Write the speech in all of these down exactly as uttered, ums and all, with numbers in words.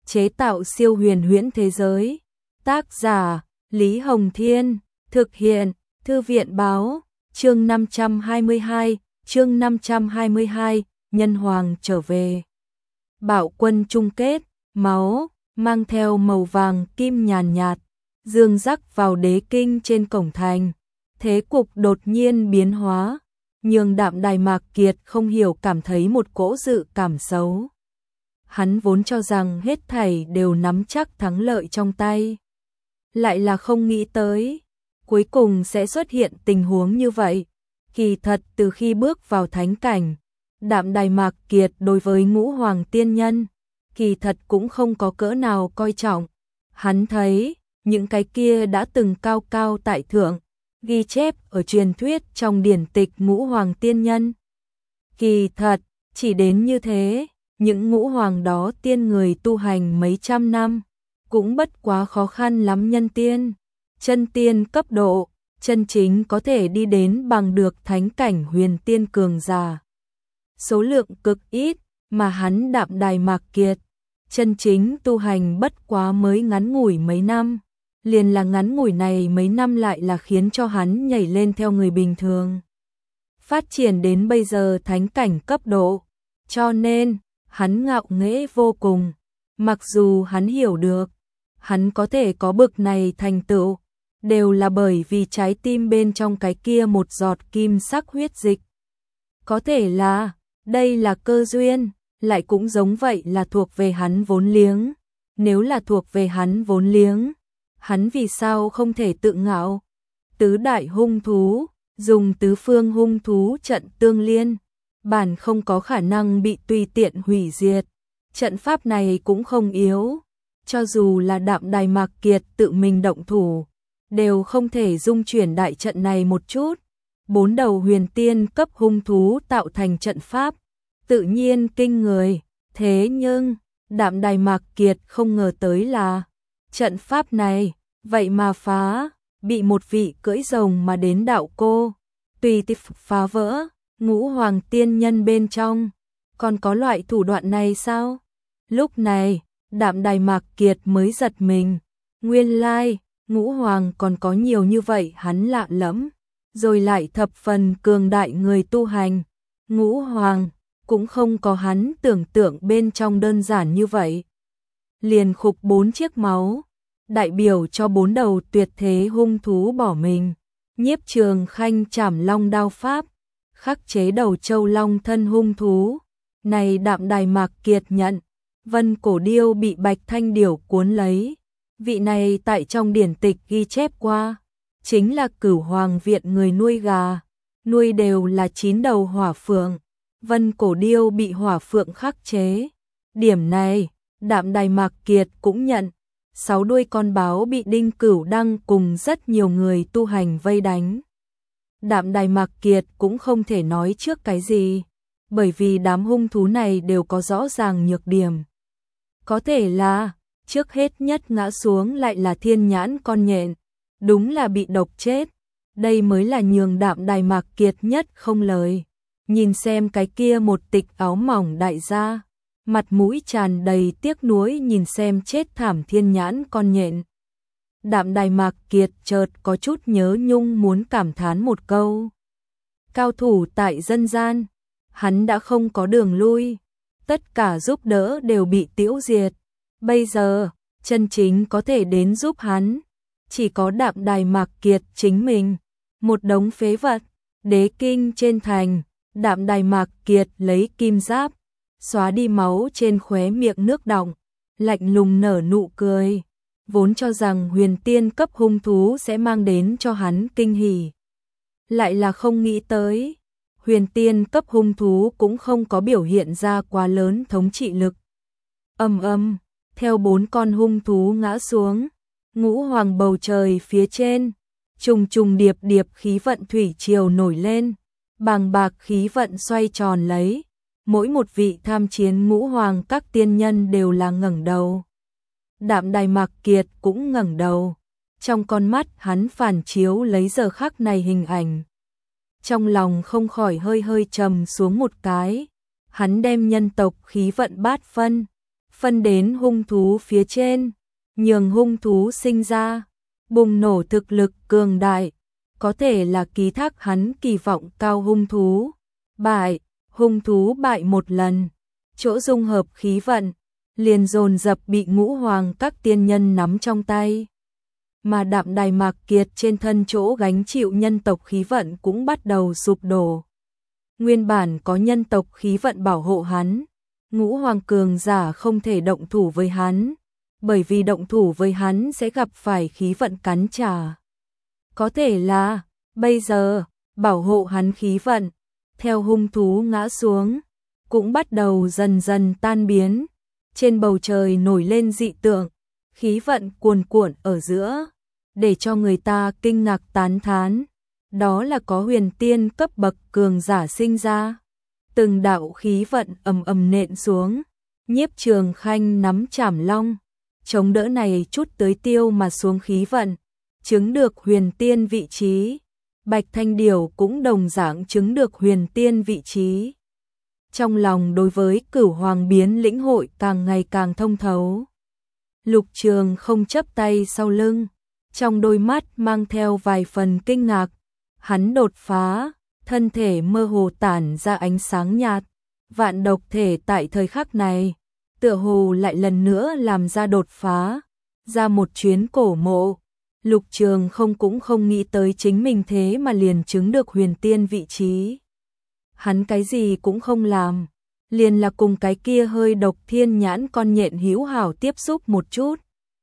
chế tạo siêu huyền huyễn thế giới. Tác giả Lý Hồng Thiên, thực hiện Thư viện Báo. Chương năm trăm hai mươi hai, chương năm trăm hai mươi hai, Nhân Hoàng trở về. Bạo quân chung kết, máu mang theo màu vàng kim nhàn nhạt, dương rắc vào đế kinh trên cổng thành. Thế cục đột nhiên biến hóa, nhường Đạm Đài Mạc Kiệt không hiểu cảm thấy một cỗ dự cảm xấu. Hắn vốn cho rằng hết thảy đều nắm chắc thắng lợi trong tay, lại là không nghĩ tới cuối cùng sẽ xuất hiện tình huống như vậy. Kỳ thật từ khi bước vào thánh cảnh, Đạm Đài Mạc Kiệt đối với Ngũ Hoàng tiên nhân kỳ thật cũng không có cỡ nào coi trọng. Hắn thấy những cái kia đã từng cao cao tại thượng, ghi chép ở truyền thuyết trong điển tịch Ngũ Hoàng tiên nhân. Kỳ thật chỉ đến như thế, những ngũ hoàng đó tiên người tu hành mấy trăm năm, cũng bất quá khó khăn lắm nhân tiên, chân tiên cấp độ, chân chính có thể đi đến bằng được thánh cảnh huyền tiên cường giả. Số lượng cực ít, mà hắn Đạm Đài Mạc Kiệt, chân chính tu hành bất quá mới ngắn ngủi mấy năm, liền là ngắn ngủi này mấy năm lại là khiến cho hắn nhảy lên theo người bình thường. Phát triển đến bây giờ thánh cảnh cấp độ, cho nên hắn ngạo nghễ vô cùng. Mặc dù hắn hiểu được, hắn có thể có bực này thành tựu, đều là bởi vì trái tim bên trong cái kia một giọt kim sắc huyết dịch. Có thể là, đây là cơ duyên, lại cũng giống vậy là thuộc về hắn vốn liếng. Nếu là thuộc về hắn vốn liếng, hắn vì sao không thể tự ngạo? Tứ đại hung thú, dùng tứ phương hung thú trận tương liên, bản không có khả năng bị tùy tiện hủy diệt. Trận pháp này cũng không yếu, cho dù là Đạm Đài Mạc Kiệt tự mình động thủ, đều không thể dung chuyển đại trận này một chút. Bốn đầu huyền tiên cấp hung thú tạo thành trận pháp, tự nhiên kinh người. Thế nhưng, Đạm Đài Mạc Kiệt không ngờ tới là trận pháp này, vậy mà phá, bị một vị cưỡi rồng mà đến đạo cô tùy tiện phá vỡ. Ngũ Hoàng tiên nhân bên trong còn có loại thủ đoạn này sao? Lúc này, Đạm Đài Mạc Kiệt mới giật mình. Nguyên lai, Ngũ Hoàng còn có nhiều như vậy, hắn lạ lẫm, rồi lại thập phần cường đại người tu hành. Ngũ Hoàng cũng không có hắn tưởng tượng bên trong đơn giản như vậy. Liền khục bốn chiếc máu, đại biểu cho bốn đầu tuyệt thế hung thú bỏ mình. Nhiếp Trường Khanh chảm long đao pháp, khắc chế đầu châu long thân hung thú. Này Đạm Đài Mạc Kiệt nhận, Vân Cổ Điêu bị Bạch Thanh Điểu cuốn lấy. Vị này tại trong điển tịch ghi chép qua, chính là Cửu Hoàng viện người nuôi gà, nuôi đều là chín đầu hỏa phượng. Vân Cổ Điêu bị hỏa phượng khắc chế. Điểm này, Đạm Đài Mạc Kiệt cũng nhận. Sáu đuôi con báo bị Đinh Cửu Đăng cùng rất nhiều người tu hành vây đánh. Đạm Đài Mạc Kiệt cũng không thể nói trước cái gì, bởi vì đám hung thú này đều có rõ ràng nhược điểm. Có thể là, trước hết nhất ngã xuống lại là thiên nhãn con nhện, đúng là bị độc chết. Đây mới là nhường Đạm Đài Mạc Kiệt nhất không lời. Nhìn xem cái kia một tịch áo mỏng đại gia, mặt mũi tràn đầy tiếc nuối nhìn xem chết thảm thiên nhãn con nhện. Đạm Đài Mạc Kiệt chợt có chút nhớ nhung muốn cảm thán một câu. Cao thủ tại dân gian, hắn đã không có đường lui, tất cả giúp đỡ đều bị tiêu diệt. Bây giờ, chân chính có thể đến giúp hắn, chỉ có Đạm Đài Mạc Kiệt chính mình. Một đống phế vật, đế kinh trên thành, Đạm Đài Mạc Kiệt lấy kim giáp, xóa đi máu trên khóe miệng nước đọng, lạnh lùng nở nụ cười. Vốn cho rằng huyền tiên cấp hung thú sẽ mang đến cho hắn kinh hỉ, lại là không nghĩ tới, huyền tiên cấp hung thú cũng không có biểu hiện ra quá lớn thống trị lực. Ầm ầm, theo bốn con hung thú ngã xuống, Ngũ Hoàng bầu trời phía trên, trùng trùng điệp điệp khí vận thủy triều nổi lên, bàng bạc khí vận xoay tròn lấy, mỗi một vị tham chiến Ngũ Hoàng các tiên nhân đều là ngẩng đầu. Đạm Đài Mạc Kiệt cũng ngẩng đầu, trong con mắt hắn phản chiếu lấy giờ khắc này hình ảnh. Trong lòng không khỏi hơi hơi trầm xuống một cái, hắn đem nhân tộc khí vận bát phân, phân đến hung thú phía trên, nhường hung thú sinh ra, bùng nổ thực lực cường đại, có thể là ký thác hắn kỳ vọng cao hung thú. Bại, hung thú bại một lần, chỗ dung hợp khí vận, liền dồn dập bị ngũ hoàng các tiên nhân nắm trong tay. Mà Đạm Đài Mạc Kiệt trên thân chỗ gánh chịu nhân tộc khí vận cũng bắt đầu sụp đổ. Nguyên bản có nhân tộc khí vận bảo hộ hắn, ngũ hoàng cường giả không thể động thủ với hắn, bởi vì động thủ với hắn sẽ gặp phải khí vận cắn trả. Có thể là, bây giờ, bảo hộ hắn khí vận, theo hung thú ngã xuống, cũng bắt đầu dần dần tan biến. Trên bầu trời nổi lên dị tượng, khí vận cuồn cuộn ở giữa, để cho người ta kinh ngạc tán thán. Đó là có huyền tiên cấp bậc cường giả sinh ra. Từng đạo khí vận ầm ầm nện xuống, Nhiếp Trường Khanh nắm chảm long, chống đỡ này chút tới tiêu mà xuống khí vận, chứng được huyền tiên vị trí. Bạch Thanh Điểu cũng đồng dạng chứng được huyền tiên vị trí. Trong lòng đối với Cửu Hoàng biến lĩnh hội càng ngày càng thông thấu. Lục Trường không chấp tay sau lưng, trong đôi mắt mang theo vài phần kinh ngạc. Hắn đột phá, thân thể mơ hồ tản ra ánh sáng nhạt, vạn độc thể tại thời khắc này, tựa hồ lại lần nữa làm ra đột phá, ra một chuyến cổ mộ. Lục Trường không cũng không nghĩ tới chính mình thế mà liền chứng được huyền tiên vị trí. Hắn cái gì cũng không làm, liền là cùng cái kia hơi độc thiên nhãn con nhện hữu hảo tiếp xúc một chút.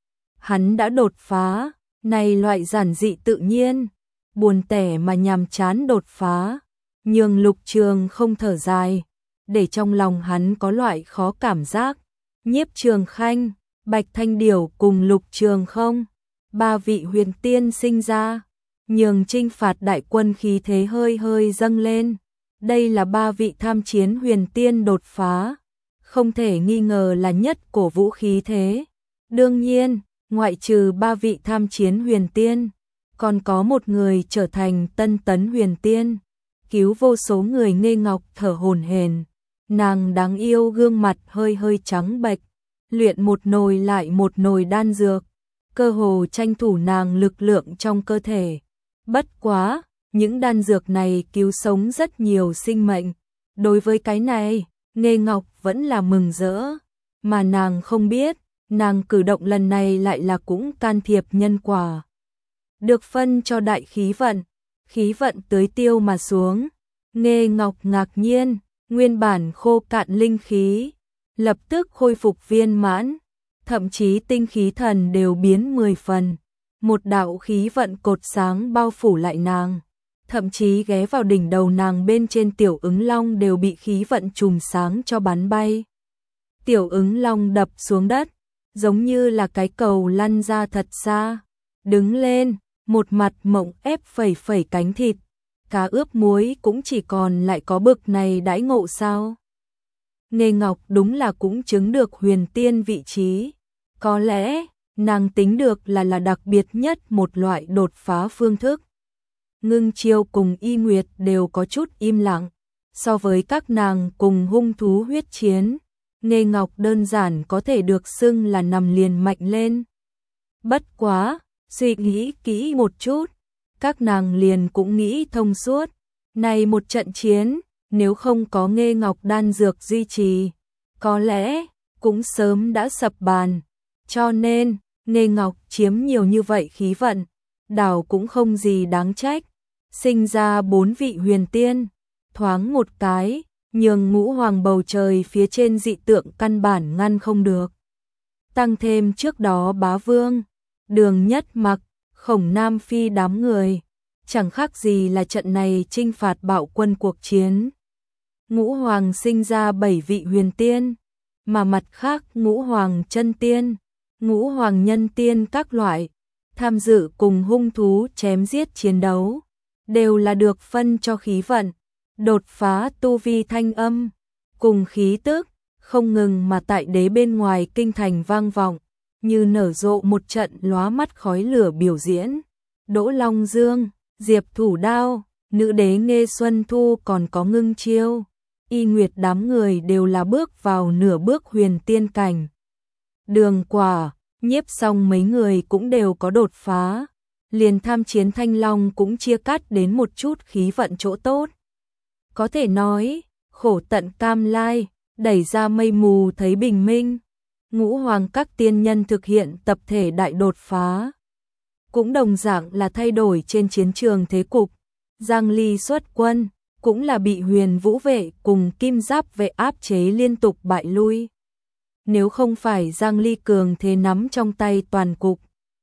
Hắn đã đột phá, này loại giản dị tự nhiên, buồn tẻ mà nhàm chán đột phá, nhường Lục Trường không thở dài, để trong lòng hắn có loại khó cảm giác. Nhiếp Trường Khanh, Bạch Thanh Điểu cùng Lục Trường không, ba vị huyền tiên sinh ra, nhường chinh phạt đại quân khí thế hơi hơi dâng lên. Đây là ba vị tham chiến huyền tiên đột phá, không thể nghi ngờ là nhất cổ vũ khí thế. Đương nhiên, ngoại trừ ba vị tham chiến huyền tiên, còn có một người trở thành tân tấn huyền tiên, cứu vô số người Nghê Ngọc thở hổn hển. Nàng đáng yêu gương mặt hơi hơi trắng bệch, luyện một nồi lại một nồi đan dược, cơ hồ tranh thủ nàng lực lượng trong cơ thể. Bất quá, những đan dược này cứu sống rất nhiều sinh mệnh. Đối với cái này, Nghê Ngọc vẫn là mừng rỡ, mà nàng không biết, nàng cử động lần này lại là cũng can thiệp nhân quả. Được phân cho đại khí vận, khí vận tưới tiêu mà xuống. Nghê Ngọc ngạc nhiên, nguyên bản khô cạn linh khí, lập tức khôi phục viên mãn, thậm chí tinh khí thần đều biến mười phần. Một đạo khí vận cột sáng bao phủ lại nàng, thậm chí ghé vào đỉnh đầu nàng bên trên tiểu ứng long đều bị khí vận chùm sáng cho bắn bay. Tiểu ứng long đập xuống đất, giống như là cái cầu lăn ra thật xa, đứng lên, một mặt mộng ép phẩy phẩy cánh thịt, cá ướp muối cũng chỉ còn lại có bực này đãi ngộ sao. Nghê Ngọc đúng là cũng chứng được huyền tiên vị trí, có lẽ nàng tính được là là đặc biệt nhất một loại đột phá phương thức. Ngưng Chiêu cùng Y Nguyệt đều có chút im lặng, so với các nàng cùng hung thú huyết chiến, Nghê Ngọc đơn giản có thể được xưng là nằm liền mạnh lên. Bất quá, suy nghĩ kỹ một chút, các nàng liền cũng nghĩ thông suốt, này một trận chiến, nếu không có Nghê Ngọc đan dược duy trì, có lẽ cũng sớm đã sập bàn. Cho nên, Nghê Ngọc chiếm nhiều như vậy khí vận, đảo cũng không gì đáng trách. Sinh ra bốn vị huyền tiên, thoáng một cái, nhường ngũ hoàng bầu trời phía trên dị tượng căn bản ngăn không được. Tăng thêm trước đó Bá Vương, Đường Nhất Mặc, Khổng Nam Phi đám người, chẳng khác gì là trận này chinh phạt bạo quân cuộc chiến. Ngũ hoàng sinh ra bảy vị huyền tiên, mà mặt khác ngũ hoàng chân tiên, ngũ hoàng nhân tiên các loại, tham dự cùng hung thú chém giết chiến đấu, đều là được phân cho khí vận, đột phá tu vi thanh âm, cùng khí tức, không ngừng mà tại đế bên ngoài kinh thành vang vọng, như nở rộ một trận lóa mắt khói lửa biểu diễn. Đỗ Long Dương, Diệp Thủ Đao, nữ đế Nghê Xuân Thu còn có Ngưng Chiêu, Y Nguyệt đám người đều là bước vào nửa bước huyền tiên cảnh, Đường Quả, Nhiếp Song mấy người cũng đều có đột phá, liền tham chiến Thanh Long cũng chia cắt đến một chút khí vận chỗ tốt. Có thể nói, khổ tận cam lai, đẩy ra mây mù thấy bình minh. Ngũ Hoàng các tiên nhân thực hiện tập thể đại đột phá, cũng đồng dạng là thay đổi trên chiến trường thế cục. Giang Ly xuất quân, cũng là bị Huyền Vũ vệ cùng Kim Giáp vệ áp chế liên tục bại lui. Nếu không phải Giang Ly cường thế nắm trong tay toàn cục,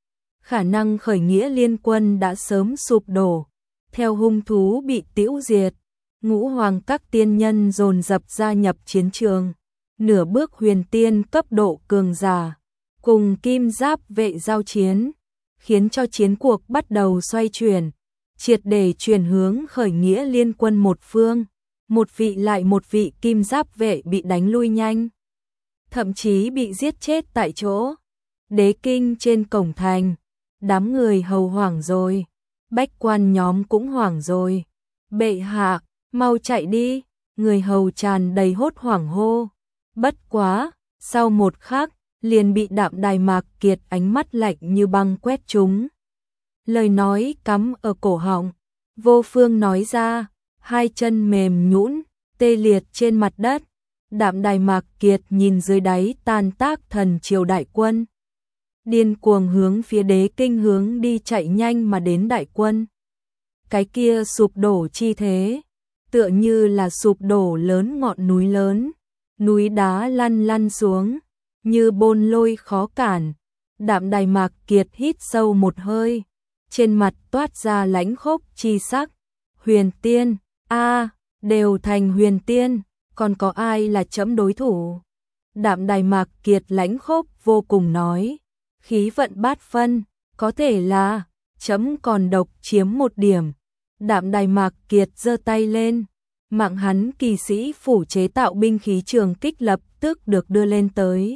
khả năng khởi nghĩa liên quân đã sớm sụp đổ, theo hung thú bị tĩu diệt. Ngũ Hoàng các tiên nhân dồn dập gia nhập chiến trường, nửa bước huyền tiên cấp độ cường giả, cùng Kim Giáp vệ giao chiến, khiến cho chiến cuộc bắt đầu xoay chuyển, triệt để chuyển hướng khởi nghĩa liên quân một phương, một vị lại một vị Kim Giáp vệ bị đánh lui nhanh, thậm chí bị giết chết tại chỗ. Đế kinh trên cổng thành, đám người hầu hoảng rồi, bách quan nhóm cũng hoảng rồi. Bệ hạ, mau chạy đi, người hầu tràn đầy hốt hoảng hô. Bất quá, sau một khắc, liền bị Đạm Đài Mạc Kiệt ánh mắt lạnh như băng quét trúng. Lời nói cắm ở cổ họng, vô phương nói ra, hai chân mềm nhũn, tê liệt trên mặt đất. Đạm Đài Mạc Kiệt nhìn dưới đáy tàn tác thần triều đại quân, điên cuồng hướng phía đế kinh hướng đi chạy nhanh mà đến đại quân. Cái kia sụp đổ chi thế, tựa như là sụp đổ lớn ngọn núi lớn, núi đá lăn lăn xuống, như bôn lôi khó cản. Đạm Đài Mạc Kiệt hít sâu một hơi, trên mặt toát ra lãnh khốc chi sắc. Huyền tiên, a, đều thành huyền tiên, còn có ai là chấm đối thủ? Đạm Đài Mạc Kiệt lãnh khốc vô cùng nói, khí vận bát phân, có thể là chấm còn độc chiếm một điểm. Đạm Đài Mạc Kiệt giơ tay lên, mạng hắn kỳ sĩ phủ chế tạo binh khí trường kích lập tức được đưa lên tới.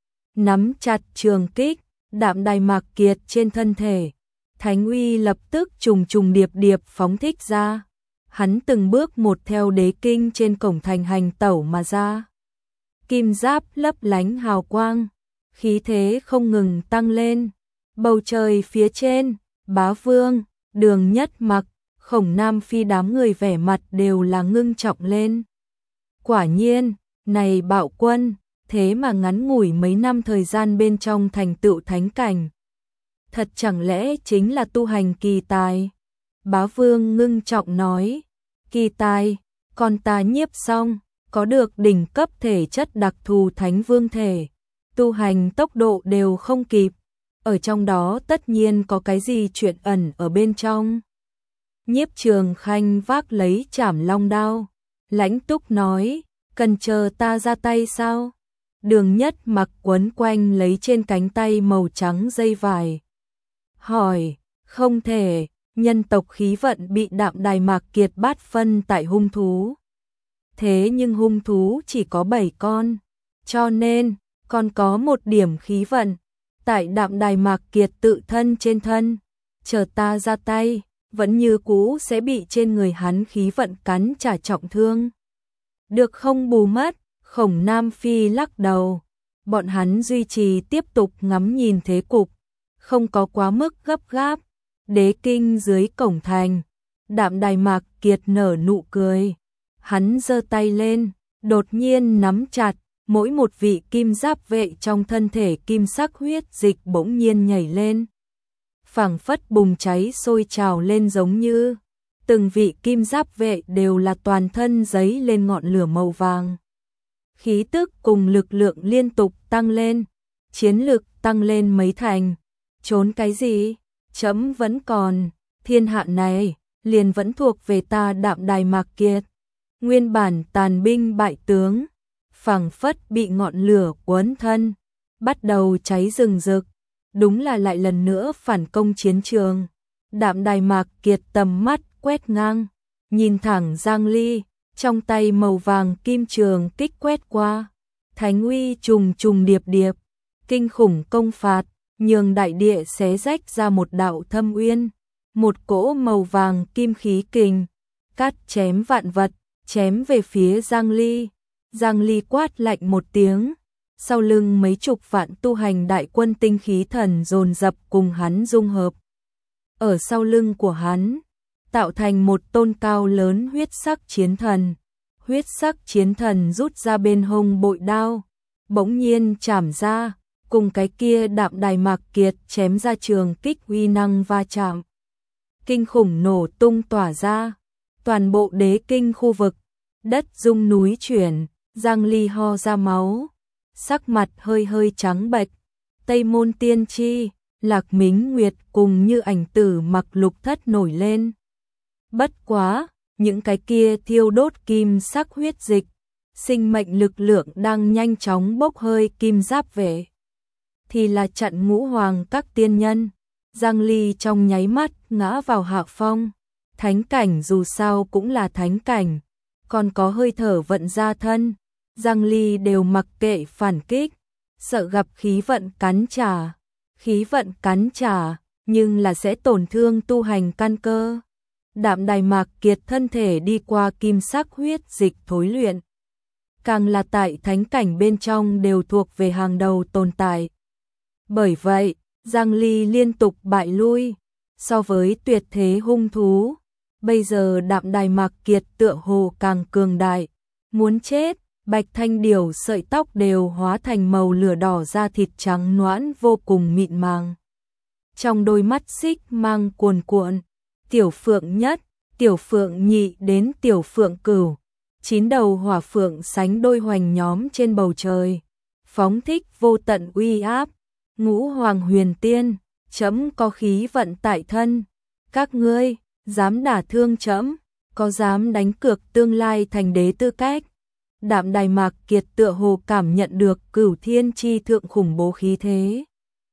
Nắm chặt trường kích, Đạm Đài Mạc Kiệt trên thân thể, thánh uy lập tức trùng trùng điệp điệp phóng thích ra. Hắn từng bước một theo đế kinh trên cổng thành hành tẩu mà ra. Kim giáp lấp lánh hào quang, khí thế không ngừng tăng lên. Bầu trời phía trên, Bá Vương, Đường Nhất Mặc, Khổng Nam Phi đám người vẻ mặt đều là ngưng trọng lên. Quả nhiên, này bạo quân, thế mà ngắn ngủi mấy năm thời gian bên trong thành tựu thánh cảnh. Thật chẳng lẽ chính là tu hành kỳ tài? Bá Vương ngưng trọng nói, kỳ tài, còn ta Nhiếp Song, có được đỉnh cấp thể chất đặc thù thánh vương thể, tu hành tốc độ đều không kịp, ở trong đó tất nhiên có cái gì chuyện ẩn ở bên trong. Nhiếp Trường Khanh vác lấy Trảm Long đao, lãnh túc nói, cần chờ ta ra tay sao? Đường Nhất Mặc quấn quanh lấy trên cánh tay màu trắng dây vải, hỏi, không thể, nhân tộc khí vận bị Đạm Đài Mạc Kiệt bát phân tại hung thú. Thế nhưng hung thú chỉ có bảy con, cho nên còn có một điểm khí vận tại Đạm Đài Mạc Kiệt tự thân trên thân, chờ ta ra tay, vẫn như cũ sẽ bị trên người hắn khí vận cắn trả trọng thương. Được không bù mất? Khổng Nam Phi lắc đầu, bọn hắn duy trì tiếp tục ngắm nhìn thế cục, không có quá mức gấp gáp. Đế kinh dưới cổng thành, Đạm Đài Mạc Kiệt nở nụ cười, hắn giơ tay lên, đột nhiên nắm chặt, mỗi một vị kim giáp vệ trong thân thể kim sắc huyết dịch bỗng nhiên nhảy lên, phảng phất bùng cháy sôi trào lên, giống như từng vị kim giáp vệ đều là toàn thân giấy lên ngọn lửa màu vàng. Khí tức cùng lực lượng liên tục tăng lên, chiến lực tăng lên mấy thành. Trốn cái gì? Chấm vẫn còn, thiên hạ này liền vẫn thuộc về ta Đạm Đài Mạc Kiệt. Nguyên bản tàn binh bại tướng, phảng phất bị ngọn lửa quấn thân, bắt đầu cháy rừng rực, đúng là lại lần nữa phản công chiến trường. Đạm Đài Mạc Kiệt tầm mắt quét ngang, nhìn thẳng Giang Ly, trong tay màu vàng kim trường kích quét qua, thánh uy trùng trùng điệp điệp, kinh khủng công phạt, nhường đại địa xé rách ra một đạo thâm uyên, một cỗ màu vàng kim khí kình, cắt chém vạn vật, chém về phía Giang Ly. Giang Ly quát lạnh một tiếng, sau lưng mấy chục vạn tu hành đại quân tinh khí thần dồn dập cùng hắn dung hợp. Ở sau lưng của hắn, tạo thành một tôn cao lớn huyết sắc chiến thần. Huyết sắc chiến thần rút ra bên hông bội đao, bỗng nhiên chảm ra, cùng cái kia Đạm Đài Mạc Kiệt chém ra trường kích uy năng va chạm. Kinh khủng nổ tung tỏa ra, toàn bộ đế kinh khu vực, đất rung núi chuyển, Giang Ly ho ra máu, sắc mặt hơi hơi trắng bệch. Tây Môn Tiên Tri, Lạc Mính Nguyệt cùng Như Ảnh Tử Mặc Lục Thất nổi lên. Bất quá, những cái kia thiêu đốt kim sắc huyết dịch, sinh mệnh lực lượng đang nhanh chóng bốc hơi kim giáp về, thì là chặn ngũ hoàng các tiên nhân. Giang Ly trong nháy mắt ngã vào hạ phong. Thánh cảnh dù sao cũng là thánh cảnh, còn có hơi thở vận ra thân, Giang Ly đều mặc kệ phản kích, sợ gặp khí vận cắn trả. Khí vận cắn trả, nhưng là sẽ tổn thương tu hành căn cơ. Đạm Đài Mạc Kiệt thân thể đi qua kim sắc huyết dịch thối luyện, càng là tại thánh cảnh bên trong đều thuộc về hàng đầu tồn tại. Bởi vậy, Giang Ly liên tục bại lui, so với tuyệt thế hung thú, bây giờ Đạm Đài Mạc Kiệt tựa hồ càng cường đại, muốn chết. Bạch Thanh Điểu sợi tóc đều hóa thành màu lửa đỏ, da thịt trắng nõn vô cùng mịn màng. Trong đôi mắt xích mang cuồn cuộn, tiểu phượng nhất, tiểu phượng nhị đến tiểu phượng cửu, chín đầu hỏa phượng sánh đôi hoành nhóm trên bầu trời, phóng thích vô tận uy áp. Ngũ hoàng huyền tiên, trẫm có khí vận tại thân, các ngươi dám đả thương trẫm, có dám đánh cược tương lai thành đế tư cách. Đạm Đài Mạc Kiệt tựa hồ cảm nhận được cửu thiên chi thượng khủng bố khí thế.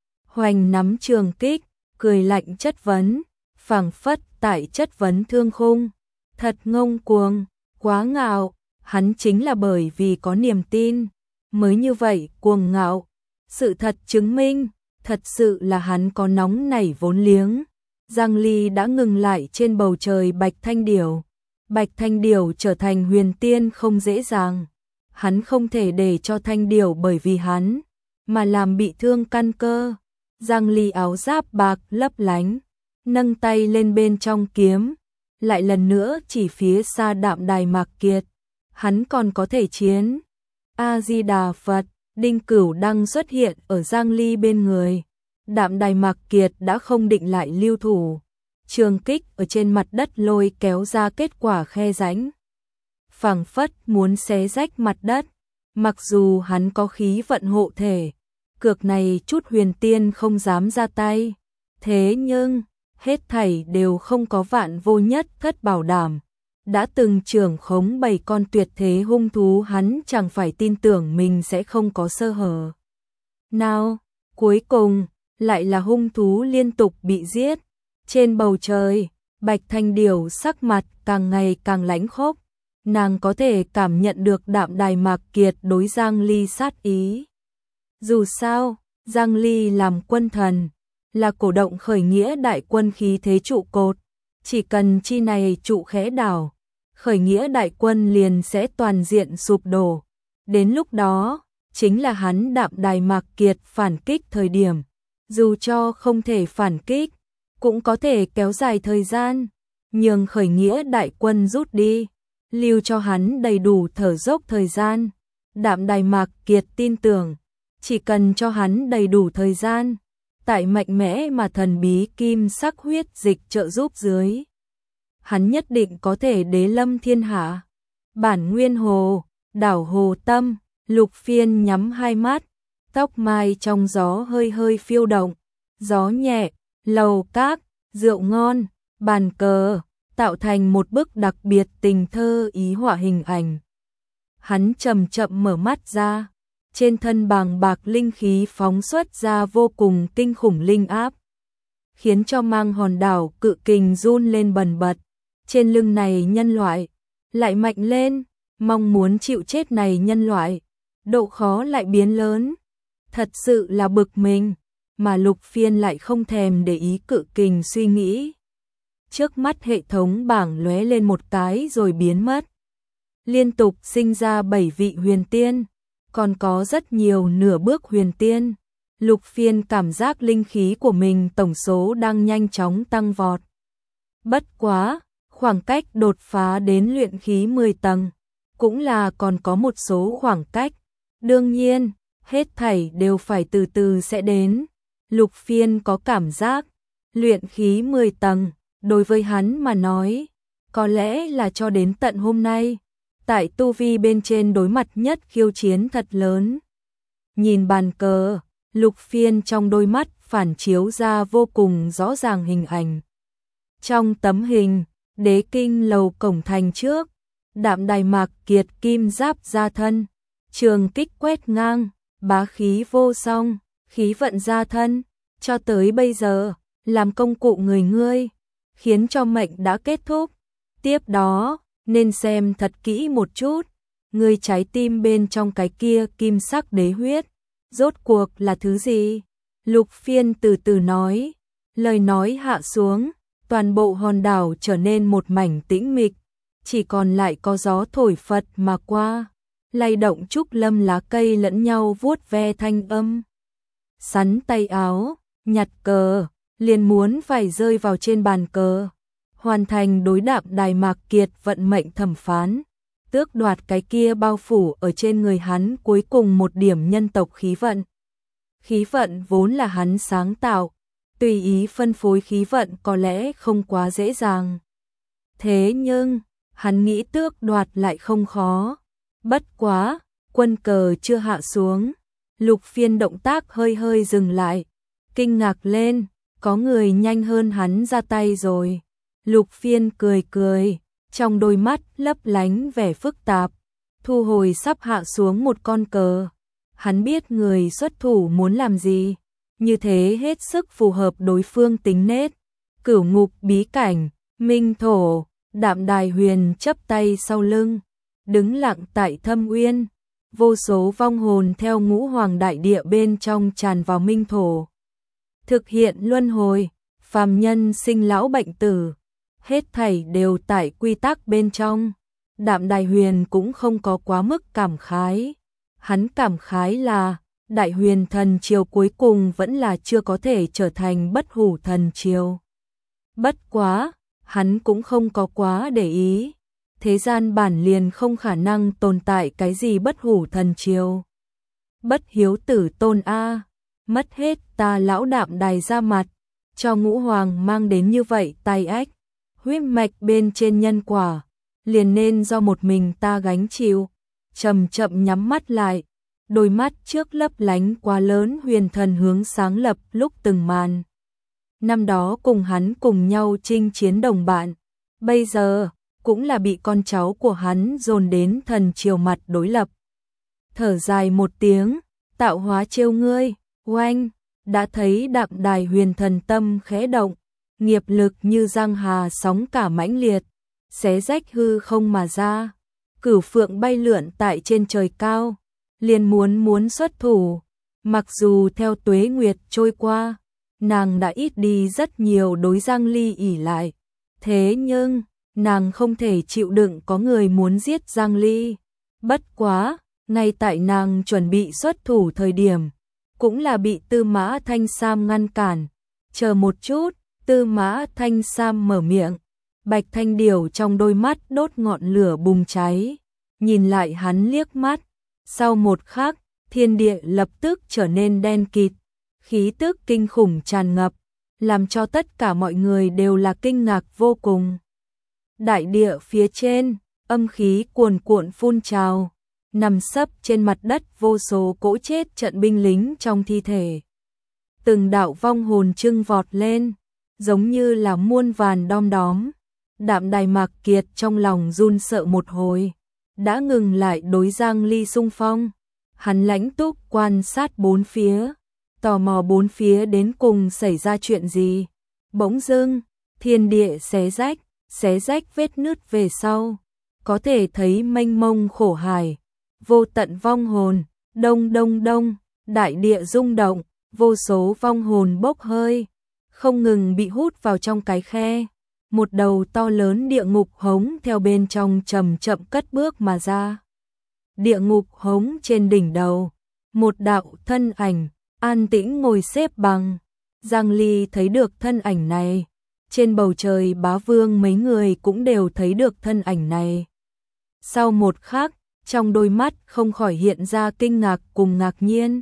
Hoành nắm trường kích, cười lạnh chất vấn, phảng phất tại chất vấn thương khung. Thật ngông cuồng, quá ngạo, hắn chính là bởi vì có niềm tin, mới như vậy cuồng ngạo. Sự thật chứng minh, thật sự là hắn có nóng nảy vốn liếng. Giang Ly đã ngừng lại trên bầu trời Bạch Thanh Điểu. Bạch Thanh Điểu trở thành huyền tiên không dễ dàng. Hắn không thể để cho Thanh Điểu bởi vì hắn mà làm bị thương căn cơ. Giang Ly áo giáp bạc lấp lánh, nâng tay lên bên trong kiếm, lại lần nữa chỉ phía xa Đạm Đài Mạc Kiệt. Hắn còn có thể chiến. A Di Đà Phật. Đinh Cửu đang xuất hiện ở Giang Ly bên người. Đạm Đài Mạc Kiệt đã không định lại lưu thủ. Trường kích ở trên mặt đất lôi kéo ra kết quả khe rãnh, phảng phất muốn xé rách mặt đất. Mặc dù hắn có khí vận hộ thể, cược này chút huyền tiên không dám ra tay. Thế nhưng, hết thảy đều không có vạn vô nhất thất bảo đảm. Đã từng trưởng khống bảy con tuyệt thế hung thú, hắn chẳng phải tin tưởng mình sẽ không có sơ hở. Nào, cuối cùng, lại là hung thú liên tục bị giết. Trên bầu trời, Bạch Thanh Điểu sắc mặt càng ngày càng lãnh khốc. Nàng có thể cảm nhận được Đạm Đài Mạc Kiệt đối Giang Ly sát ý. Dù sao, Giang Ly làm quân thần, là cổ động khởi nghĩa đại quân khí thế trụ cột. Chỉ cần chi này trụ khẽ đảo, khởi nghĩa đại quân liền sẽ toàn diện sụp đổ. Đến lúc đó, chính là hắn Đạm Đài Mạc Kiệt phản kích thời điểm. Dù cho không thể phản kích, cũng có thể kéo dài thời gian, nhường khởi nghĩa đại quân rút đi, lưu cho hắn đầy đủ thở dốc thời gian. Đạm Đài Mạc Kiệt tin tưởng, chỉ cần cho hắn đầy đủ thời gian, tại mạnh mẽ mà thần bí kim sắc huyết dịch trợ giúp dưới, hắn nhất định có thể đế lâm thiên hạ. Bản Nguyên Hồ, đảo Hồ Tâm, Lục Phiên nhắm hai mắt, tóc mai trong gió hơi hơi phiêu động, gió nhẹ, lầu cát, rượu ngon, bàn cờ, tạo thành một bức đặc biệt tình thơ ý họa hình ảnh. Hắn chậm chậm mở mắt ra, trên thân bàng bạc linh khí phóng xuất ra vô cùng kinh khủng linh áp, khiến cho mang hòn đảo cự kình run lên bần bật. Trên lưng này nhân loại lại mạnh lên, mong muốn chịu chết này nhân loại, độ khó lại biến lớn. Thật sự là bực mình, mà Lục Phiên lại không thèm để ý cự kình suy nghĩ. Trước mắt hệ thống bảng lóe lên một cái rồi biến mất. Liên tục sinh ra bảy vị huyền tiên, còn có rất nhiều nửa bước huyền tiên. Lục Phiên cảm giác linh khí của mình tổng số đang nhanh chóng tăng vọt. Bất quá, khoảng cách đột phá đến luyện khí mười tầng, cũng là còn có một số khoảng cách. Đương nhiên, hết thảy đều phải từ từ sẽ đến. Lục Phiên có cảm giác, luyện khí mười tầng, đối với hắn mà nói, có lẽ là cho đến tận hôm nay, tại tu vi bên trên đối mặt nhất khiêu chiến thật lớn. Nhìn bàn cờ, Lục Phiên trong đôi mắt phản chiếu ra vô cùng rõ ràng hình ảnh. Trong tấm hình, Đế Kinh lầu cổng thành trước, Đạm Đài Mạc Kiệt kim giáp ra thân, trường kích quét ngang, bá khí vô song, khí vận ra thân, cho tới bây giờ, làm công cụ người ngươi, khiến cho mệnh đã kết thúc. Tiếp đó, nên xem thật kỹ một chút, người trái tim bên trong cái kia kim sắc đế huyết, rốt cuộc là thứ gì? Lục Phiên từ từ nói, lời nói hạ xuống, toàn bộ hòn đảo trở nên một mảnh tĩnh mịch, chỉ còn lại có gió thổi phật mà qua, lay động trúc lâm lá cây lẫn nhau vuốt ve thanh âm. Sắn tay áo, nhặt cờ, liền muốn phải rơi vào trên bàn cờ, hoàn thành đối Đạm Đài Mạc Kiệt vận mệnh thẩm phán, tước đoạt cái kia bao phủ ở trên người hắn cuối cùng một điểm nhân tộc khí vận. Khí vận vốn là hắn sáng tạo, tùy ý phân phối khí vận có lẽ không quá dễ dàng. Thế nhưng, hắn nghĩ tước đoạt lại không khó. Bất quá, quân cờ chưa hạ xuống, Lục Phiên động tác hơi hơi dừng lại, kinh ngạc lên, có người nhanh hơn hắn ra tay rồi. Lục Phiên cười cười, trong đôi mắt lấp lánh vẻ phức tạp, thu hồi sắp hạ xuống một con cờ. Hắn biết người xuất thủ muốn làm gì, như thế hết sức phù hợp đối phương tính nết. Cửu ngục bí cảnh, minh thổ, Đạm Đài Huyền chắp tay sau lưng, đứng lặng tại thâm uyên, vô số vong hồn theo ngũ hoàng đại địa bên trong tràn vào minh thổ. Thực hiện luân hồi, phàm nhân sinh lão bệnh tử, hết thảy đều tại quy tắc bên trong. Đạm Đài Huyền cũng không có quá mức cảm khái. Hắn cảm khái là, Đại Huyền thần triều cuối cùng vẫn là chưa có thể trở thành bất hủ thần triều. Bất quá, hắn cũng không có quá để ý. Thế gian bản liền không khả năng tồn tại cái gì bất hủ thần triều. Bất hiếu tử tôn A, mất hết ta lão Đạm Đài ra mặt, cho ngũ hoàng mang đến như vậy tai ách. Huyết mạch bên trên nhân quả, liền nên do một mình ta gánh chịu. Chậm chậm nhắm mắt lại, đôi mắt trước lấp lánh quá lớn huyền thần hướng sáng lập lúc từng màn. Năm đó cùng hắn cùng nhau chinh chiến đồng bạn, bây giờ cũng là bị con cháu của hắn dồn đến thần triều mặt đối lập. Thở dài một tiếng, tạo hóa trêu ngươi, oanh, đã thấy Đạm Đài Huyền thần tâm khẽ động, nghiệp lực như giang hà sóng cả mãnh liệt, xé rách hư không mà ra. Cửu phượng bay lượn tại trên trời cao, liền muốn muốn xuất thủ. Mặc dù theo tuế nguyệt trôi qua, nàng đã ít đi rất nhiều đối Giang Ly ỉ lại. Thế nhưng, nàng không thể chịu đựng có người muốn giết Giang Ly. Bất quá, ngay tại nàng chuẩn bị xuất thủ thời điểm, cũng là bị Tư Mã Thanh Sam ngăn cản. Chờ một chút, Tư Mã Thanh Sam mở miệng. Bạch Thanh Điểu trong đôi mắt đốt ngọn lửa bùng cháy, nhìn lại hắn liếc mắt, sau một khắc, thiên địa lập tức trở nên đen kịt, khí tức kinh khủng tràn ngập, làm cho tất cả mọi người đều là kinh ngạc vô cùng. Đại địa phía trên, âm khí cuồn cuộn phun trào, nằm sấp trên mặt đất vô số cỗ chết trận binh lính trong thi thể. Từng đạo vong hồn trưng vọt lên, giống như là muôn vàn đom đóm. Đạm Đài Mạc Kiệt trong lòng run sợ một hồi, đã ngừng lại đối Giang Ly xung phong. Hắn lãnh túc quan sát bốn phía, tò mò bốn phía đến cùng xảy ra chuyện gì. Bỗng dưng, thiên địa xé rách, xé rách vết nứt về sau, có thể thấy mênh mông khổ hải, vô tận vong hồn, đông đông đông, đại địa rung động, vô số vong hồn bốc hơi, không ngừng bị hút vào trong cái khe. Một đầu to lớn địa ngục hống theo bên trong chậm chậm cất bước mà ra. địa ngục hống trên đỉnh đầu, một đạo thân ảnh, an tĩnh ngồi xếp bằng. Giang Ly thấy được thân ảnh này, trên bầu trời Bá Vương mấy người cũng đều thấy được thân ảnh này. Sau một khắc, trong đôi mắt không khỏi hiện ra kinh ngạc cùng ngạc nhiên.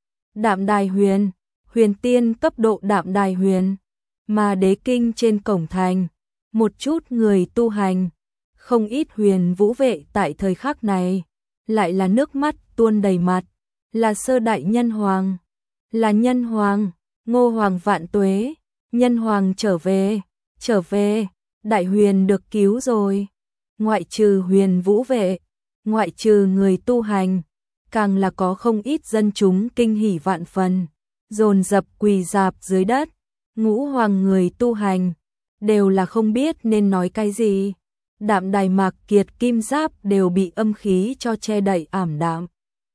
Đạm Đài Huyền, huyền tiên cấp độ Đạm Đài Huyền, mà đế kinh trên cổng thành, một chút người tu hành, không ít huyền vũ vệ tại thời khắc này, lại là nước mắt tuôn đầy mặt, là sơ đại nhân hoàng, là nhân hoàng, Ngô Hoàng vạn tuế, nhân hoàng trở về, trở về, đại huyền được cứu rồi. Ngoại trừ huyền vũ vệ, ngoại trừ người tu hành, càng là có không ít dân chúng kinh hỉ vạn phần, dồn dập quỳ rạp dưới đất. Ngũ hoàng người tu hành đều là không biết nên nói cái gì. Đạm Đài Mạc Kiệt kim giáp đều bị âm khí cho che đậy ảm đạm.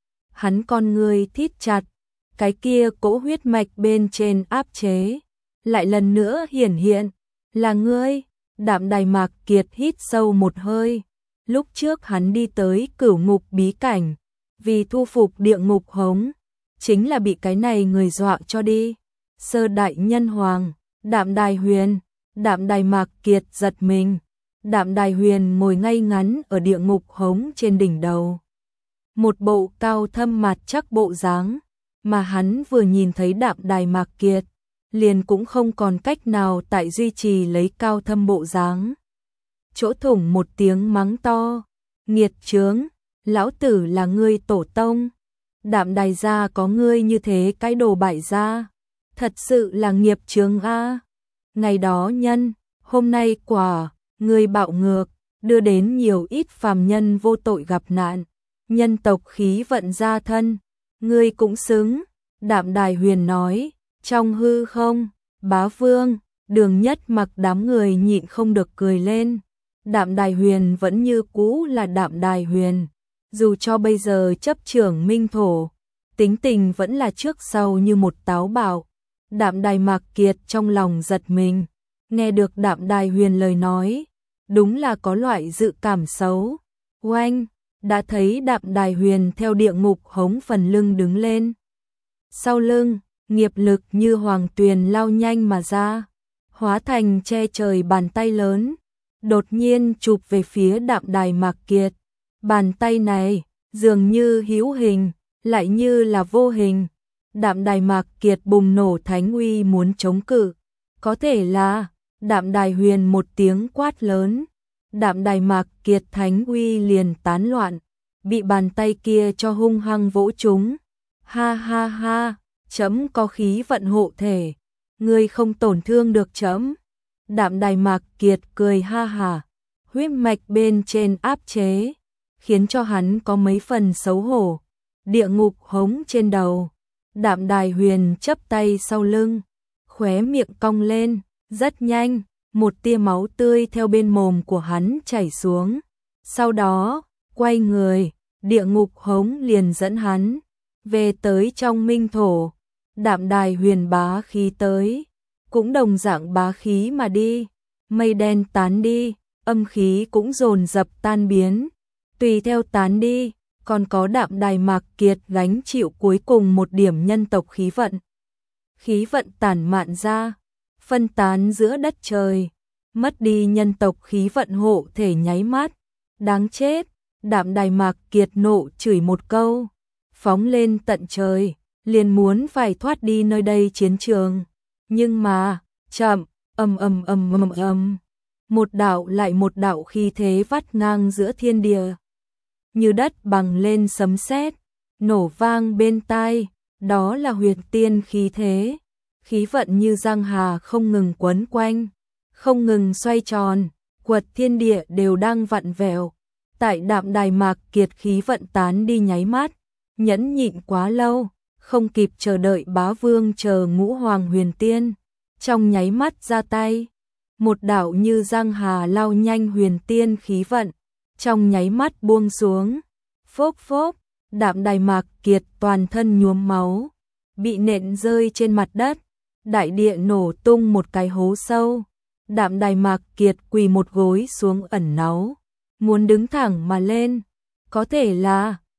Hắn con người thít chặt, cái kia cỗ huyết mạch bên trên áp chế, lại lần nữa hiển hiện, là ngươi. Đạm Đài Mạc Kiệt hít sâu một hơi, lúc trước hắn đi tới cửu ngục bí cảnh, vì thu phục địa ngục hống, chính là bị cái này người dọa cho đi. Sơ đại nhân hoàng, Đạm Đài Huyền, Đạm Đài Mạc Kiệt giật mình. Đạm Đài Huyền ngồi ngay ngắn ở địa ngục hống trên đỉnh đầu, một bộ cao thâm mặt chắc bộ dáng, mà hắn vừa nhìn thấy Đạm Đài Mạc Kiệt, liền cũng không còn cách nào tại duy trì lấy cao thâm bộ dáng. Chỗ thủng một tiếng mắng to, nghiệt chướng, lão tử là ngươi tổ tông, Đạm Đài gia có ngươi như thế cái đồ bại gia, thật sự là nghiệp chướng a. Ngày đó nhân, hôm nay quả, ngươi bạo ngược, đưa đến nhiều ít phàm nhân vô tội gặp nạn, nhân tộc khí vận gia thân, ngươi cũng xứng. Đạm Đài Huyền nói. Trong hư không, Bá Vương, Đường Nhất Mặc đám người nhịn không được cười lên. Đạm Đài Huyền vẫn như cũ là Đạm Đài Huyền, dù cho bây giờ chấp trưởng minh thổ, tính tình vẫn là trước sau như một táo bạo. Đạm Đài Mạc Kiệt trong lòng giật mình, nghe được Đạm Đài Huyền lời nói, đúng là có loại dự cảm xấu. Oanh, đã thấy Đạm Đài Huyền theo địa ngục hống phần lưng đứng lên. Sau lưng, nghiệp lực như hoàng tuyền lao nhanh mà ra, hóa thành che trời bàn tay lớn, đột nhiên chụp về phía Đạm Đài Mạc Kiệt. Bàn tay này, dường như hữu hình, lại như là vô hình. Đạm Đài Mạc Kiệt bùng nổ thánh uy muốn chống cự, có thể là, Đạm Đài Huyền một tiếng quát lớn, Đạm Đài Mạc Kiệt thánh uy liền tán loạn, bị bàn tay kia cho hung hăng vỗ trúng. Ha ha ha, chấm có khí vận hộ thể, ngươi không tổn thương được chấm. Đạm Đài Mạc Kiệt cười ha hả, huyết mạch bên trên áp chế, khiến cho hắn có mấy phần xấu hổ. Địa ngục hống trên đầu, Đạm Đài Huyền chắp tay sau lưng, khóe miệng cong lên, rất nhanh, một tia máu tươi theo bên mồm của hắn chảy xuống. Sau đó, quay người, địa ngục hống liền dẫn hắn về tới trong minh thổ. Đạm Đài Huyền bá khí tới, cũng đồng dạng bá khí mà đi, mây đen tán đi, âm khí cũng dồn dập tan biến, tùy theo tán đi, còn có Đạm Đài Mạc Kiệt gánh chịu cuối cùng một điểm nhân tộc khí vận. Khí vận tản mạn ra, phân tán giữa đất trời, mất đi nhân tộc khí vận hộ thể nháy mắt. Đáng chết, Đạm Đài Mạc Kiệt nộ chửi một câu, phóng lên tận trời, liền muốn phải thoát đi nơi đây chiến trường. Nhưng mà, chậm, ầm ầm ầm ầm ầm, một đạo lại một đạo khí thế vắt ngang giữa thiên địa, như đất bằng lên sấm sét, nổ vang bên tai, đó là huyền tiên khí thế. Khí vận như giang hà không ngừng quấn quanh, không ngừng xoay tròn, quật thiên địa đều đang vặn vẹo. Tại Đạm Đài Mạc Kiệt khí vận tán đi nháy mắt, nhẫn nhịn quá lâu, không kịp chờ đợi Bá Vương chờ Ngũ Hoàng huyền tiên, trong nháy mắt ra tay, một đạo như giang hà lao nhanh huyền tiên khí vận, trong nháy mắt buông xuống. Phốc phốc, Đạm Đài Mạc Kiệt toàn thân nhuốm máu, bị nện rơi trên mặt đất, đại địa nổ tung một cái hố sâu. Đạm Đài Mạc Kiệt quỳ một gối xuống ẩn náu, muốn đứng thẳng mà lên, có thể là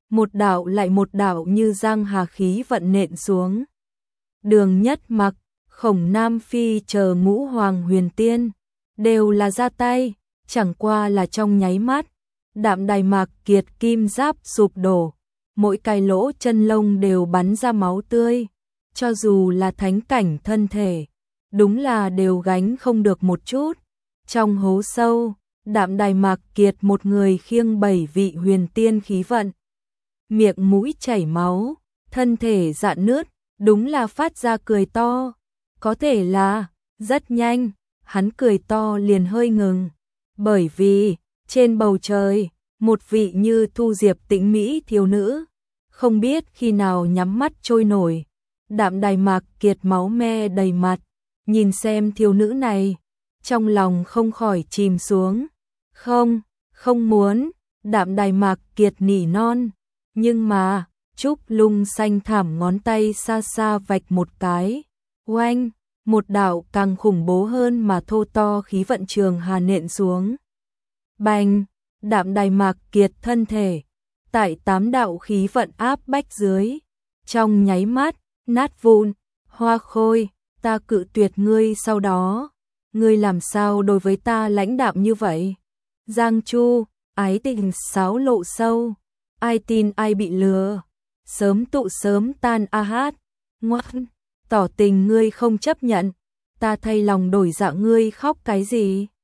một đạo lại một đạo như giang hà khí vận nện xuống. Đường Nhất Mặc, Khổng Nam Phi chờ Ngũ Hoàng Huyền Tiên, đều là ra tay, chẳng qua là trong nháy mắt. Đạm Đài Mạc Kiệt kim giáp sụp đổ, mỗi cái lỗ chân lông đều bắn ra máu tươi, cho dù là thánh cảnh thân thể, đúng là đều gánh không được một chút. Trong hố sâu, Đạm Đài Mạc Kiệt một người khiêng bảy vị huyền tiên khí vận, miệng mũi chảy máu, thân thể rạn nứt, đúng là phát ra cười to. Có thể là, rất nhanh, hắn cười to liền hơi ngừng, bởi vì, trên bầu trời, một vị như thu diệp tĩnh mỹ thiếu nữ, không biết khi nào nhắm mắt trôi nổi. Đạm Đài Mạc Kiệt máu me đầy mặt, nhìn xem thiếu nữ này, trong lòng không khỏi chìm xuống. Không, không muốn, Đạm Đài Mạc Kiệt nỉ non, nhưng mà, Trúc Lung xanh thảm ngón tay xa xa vạch một cái, oanh, một đạo càng khủng bố hơn mà thô to khí vận trường hà nện xuống. Bành, Đạm Đài Mạc Kiệt thân thể, tại tám đạo khí vận áp bách dưới, trong nháy mắt, nát vụn. Hoa Khôi, ta cự tuyệt ngươi sau đó, ngươi làm sao đối với ta lãnh đạm như vậy? Giang Chu, ái tình sáo lộ sâu, ai tin ai bị lừa, sớm tụ sớm tan a hát, ngoan, tỏ tình ngươi không chấp nhận, ta thay lòng đổi dạ ngươi khóc cái gì?